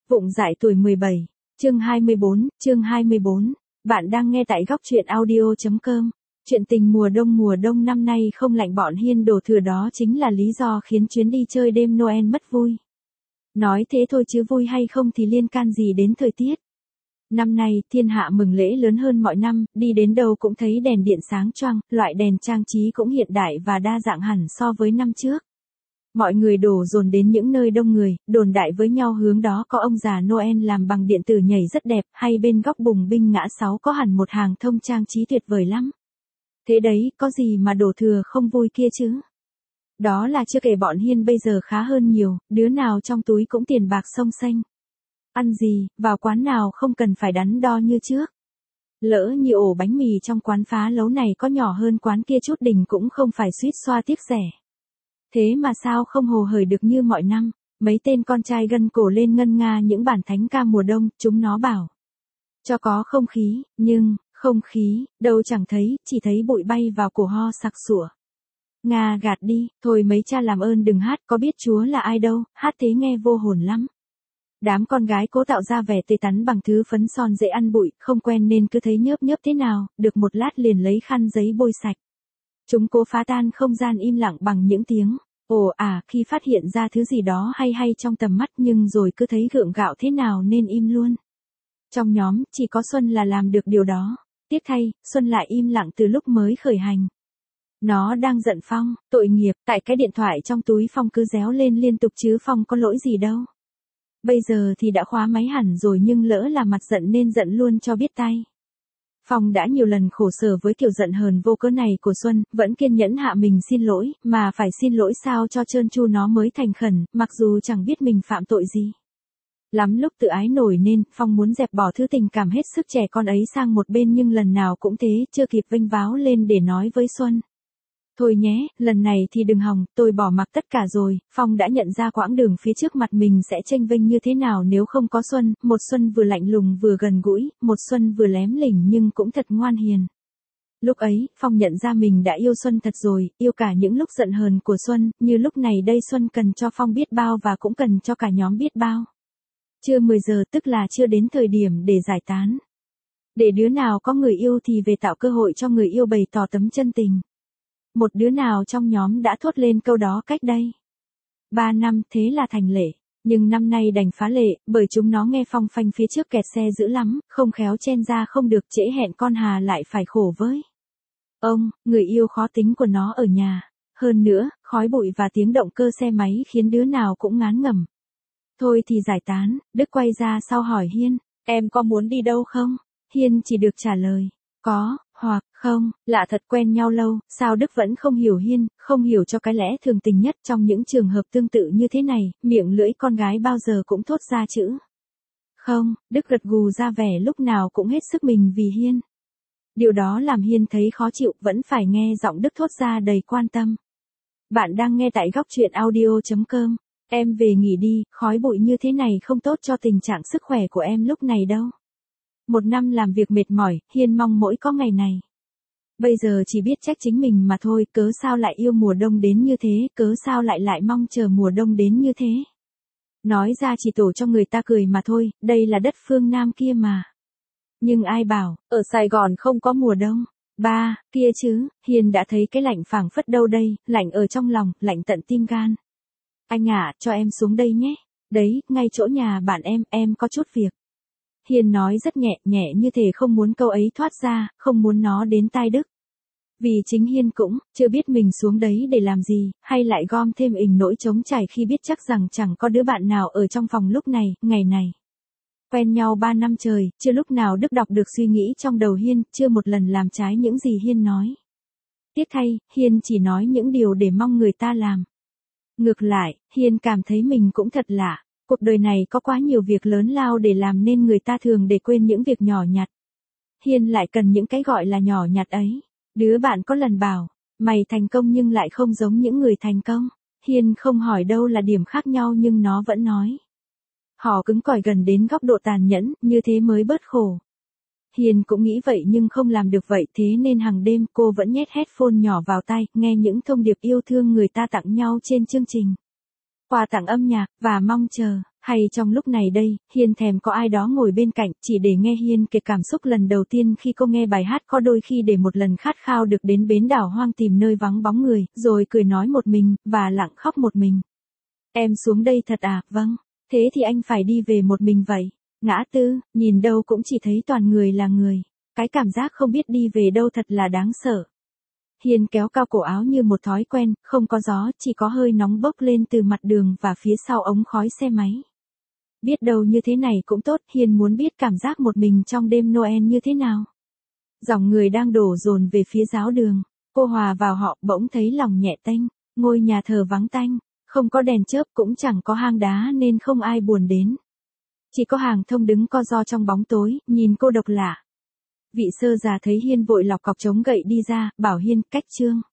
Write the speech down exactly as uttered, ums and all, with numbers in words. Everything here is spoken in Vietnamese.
Vụng dại tuổi mười bảy, chương hai mươi bốn, chương hai mươi bốn. Bạn đang nghe tại góc truyện audio.com. Chuyện tình mùa đông mùa đông năm nay không lạnh bọn Hiên đổ thừa đó chính là lý do khiến chuyến đi chơi đêm Noel mất vui. Nói thế thôi chứ vui hay không thì liên can gì đến thời tiết. Năm nay, thiên hạ mừng lễ lớn hơn mọi năm, đi đến đâu cũng thấy đèn điện sáng choang, loại đèn trang trí cũng hiện đại và đa dạng hẳn so với năm trước. Mọi người đổ dồn đến những nơi đông người, đồn đại với nhau hướng đó có ông già Noel làm bằng điện tử nhảy rất đẹp, hay bên góc bùng binh ngã sáu có hẳn một hàng thông trang trí tuyệt vời lắm. Thế đấy, có gì mà đổ thừa không vui kia chứ? Đó là chưa kể bọn Hiên bây giờ khá hơn nhiều, đứa nào trong túi cũng tiền bạc xông xênh. Ăn gì, vào quán nào không cần phải đắn đo như trước. Lỡ như ổ bánh mì trong quán phá lấu này có nhỏ hơn quán kia chút đỉnh cũng không phải suýt xoa tiếc rẻ. Thế mà sao không hồ hởi được như mọi năm, mấy tên con trai gân cổ lên ngân nga những bản thánh ca mùa đông, chúng nó bảo. Cho có không khí, nhưng, không khí, đâu chẳng thấy, chỉ thấy bụi bay vào cổ ho sặc sủa. Nga gạt đi, thôi mấy cha làm ơn đừng hát, có biết Chúa là ai đâu, hát thế nghe vô hồn lắm. Đám con gái cố tạo ra vẻ tươi tắn bằng thứ phấn son dễ ăn bụi, không quen nên cứ thấy nhớp nhớp thế nào, được một lát liền lấy khăn giấy bôi sạch. Chúng cố phá tan không gian im lặng bằng những tiếng ồ à khi phát hiện ra thứ gì đó hay hay trong tầm mắt, nhưng rồi cứ thấy gượng gạo thế nào nên im luôn. Trong nhóm, chỉ có Xuân là làm được điều đó. Tiếc thay, Xuân lại im lặng từ lúc mới khởi hành. Nó đang giận Phong, tội nghiệp, tại cái điện thoại trong túi Phong cứ réo lên liên tục chứ Phong có lỗi gì đâu. Bây giờ thì đã khóa máy hẳn rồi nhưng lỡ là mặt giận nên giận luôn cho biết tay. Phong đã nhiều lần khổ sở với kiểu giận hờn vô cớ này của Xuân, vẫn kiên nhẫn hạ mình xin lỗi, mà phải xin lỗi sao cho trơn tru nó mới thành khẩn, mặc dù chẳng biết mình phạm tội gì. Lắm lúc tự ái nổi nên, Phong muốn dẹp bỏ thứ tình cảm hết sức trẻ con ấy sang một bên nhưng lần nào cũng thế, chưa kịp vênh váo lên để nói với Xuân. Thôi nhé, lần này thì đừng hòng, tôi bỏ mặc tất cả rồi. Phong đã nhận ra quãng đường phía trước mặt mình sẽ chênh vênh như thế nào nếu không có Xuân, một Xuân vừa lạnh lùng vừa gần gũi, một Xuân vừa lém lỉnh nhưng cũng thật ngoan hiền. Lúc ấy, Phong nhận ra mình đã yêu Xuân thật rồi, yêu cả những lúc giận hờn của Xuân, như lúc này đây Xuân cần cho Phong biết bao và cũng cần cho cả nhóm biết bao. Chưa mười giờ tức là chưa đến thời điểm để giải tán. Để đứa nào có người yêu thì về tạo cơ hội cho người yêu bày tỏ tấm chân tình. Một đứa nào trong nhóm đã thốt lên câu đó cách đây ba năm, thế là thành lệ. Nhưng năm nay đành phá lệ, bởi chúng nó nghe Phong phanh phía trước kẹt xe dữ lắm, không khéo chen ra không được, trễ hẹn con Hà lại phải khổ với ông, người yêu khó tính của nó ở nhà. Hơn nữa, khói bụi và tiếng động cơ xe máy khiến đứa nào cũng ngán ngẩm. Thôi thì giải tán, Đức quay ra sau hỏi Hiên, em có muốn đi đâu không? Hiên chỉ được trả lời, có, hoặc, không. Lạ thật, quen nhau lâu, sao Đức vẫn không hiểu Hiên, không hiểu cho cái lẽ thường tình nhất trong những trường hợp tương tự như thế này, miệng lưỡi con gái bao giờ cũng thốt ra chữ không. Đức gật gù ra vẻ lúc nào cũng hết sức mình vì Hiên. Điều đó làm Hiên thấy khó chịu, vẫn phải nghe giọng Đức thốt ra đầy quan tâm. Bạn đang nghe tại góc truyện audio.com. Em về nghỉ đi, khói bụi như thế này không tốt cho tình trạng sức khỏe của em lúc này đâu. Một năm làm việc mệt mỏi, Hiên mong mỗi có ngày này. Bây giờ chỉ biết trách chính mình mà thôi, cớ sao lại yêu mùa đông đến như thế, cớ sao lại lại mong chờ mùa đông đến như thế. Nói ra chỉ tổ cho người ta cười mà thôi, đây là đất phương Nam kia mà. Nhưng ai bảo, ở Sài Gòn không có mùa đông. Ba, kia chứ, Hiên đã thấy cái lạnh phảng phất đâu đây, lạnh ở trong lòng, lạnh tận tim gan. Anh ạ, à, cho em xuống đây nhé. Đấy, ngay chỗ nhà bạn em, em có chút việc. Hiên nói rất nhẹ, nhẹ như thể không muốn câu ấy thoát ra, không muốn nó đến tai Đức. Vì chính Hiên cũng chưa biết mình xuống đấy để làm gì, hay lại gom thêm ình nỗi trống trải khi biết chắc rằng chẳng có đứa bạn nào ở trong phòng lúc này, ngày này. Quen nhau ba năm trời, chưa lúc nào Đức đọc được suy nghĩ trong đầu Hiên, chưa một lần làm trái những gì Hiên nói. Tiếc thay, Hiên chỉ nói những điều để mong người ta làm. Ngược lại, Hiên cảm thấy mình cũng thật lạ. Cuộc đời này có quá nhiều việc lớn lao để làm nên người ta thường để quên những việc nhỏ nhặt. Hiên lại cần những cái gọi là nhỏ nhặt ấy. Đứa bạn có lần bảo, mày thành công nhưng lại không giống những người thành công. Hiên không hỏi đâu là điểm khác nhau nhưng nó vẫn nói. Họ cứng cỏi gần đến góc độ tàn nhẫn, như thế mới bớt khổ. Hiên cũng nghĩ vậy nhưng không làm được vậy, thế nên hàng đêm cô vẫn nhét headphone nhỏ vào tai, nghe những thông điệp yêu thương người ta tặng nhau trên chương trình. quà tặng âm nhạc, và mong chờ. Hay trong lúc này đây, Hiên thèm có ai đó ngồi bên cạnh, chỉ để nghe Hiên kể cảm xúc lần đầu tiên khi cô nghe bài hát, có đôi khi để một lần khát khao được đến bến đảo hoang tìm nơi vắng bóng người, rồi cười nói một mình, và lặng khóc một mình. Em xuống đây thật à, vâng. Thế thì anh phải đi về một mình vậy. Ngã tư, nhìn đâu cũng chỉ thấy toàn người là người. Cái cảm giác không biết đi về đâu thật là đáng sợ. Hiên kéo cao cổ áo như một thói quen, không có gió, chỉ có hơi nóng bốc lên từ mặt đường và phía sau ống khói xe máy. Biết đâu như thế này cũng tốt, Hiên muốn biết cảm giác một mình trong đêm Noel như thế nào. Dòng người đang đổ dồn về phía giáo đường. Cô hòa vào họ, bỗng thấy lòng nhẹ tênh. Ngôi nhà thờ vắng tanh, không có đèn chớp cũng chẳng có hang đá nên không ai buồn đến. Chỉ có hàng thông đứng co ro trong bóng tối, nhìn cô độc lạ. Vị sơ già thấy Hiên vội lọc cọc chống gậy đi ra, bảo Hiên, cách chương.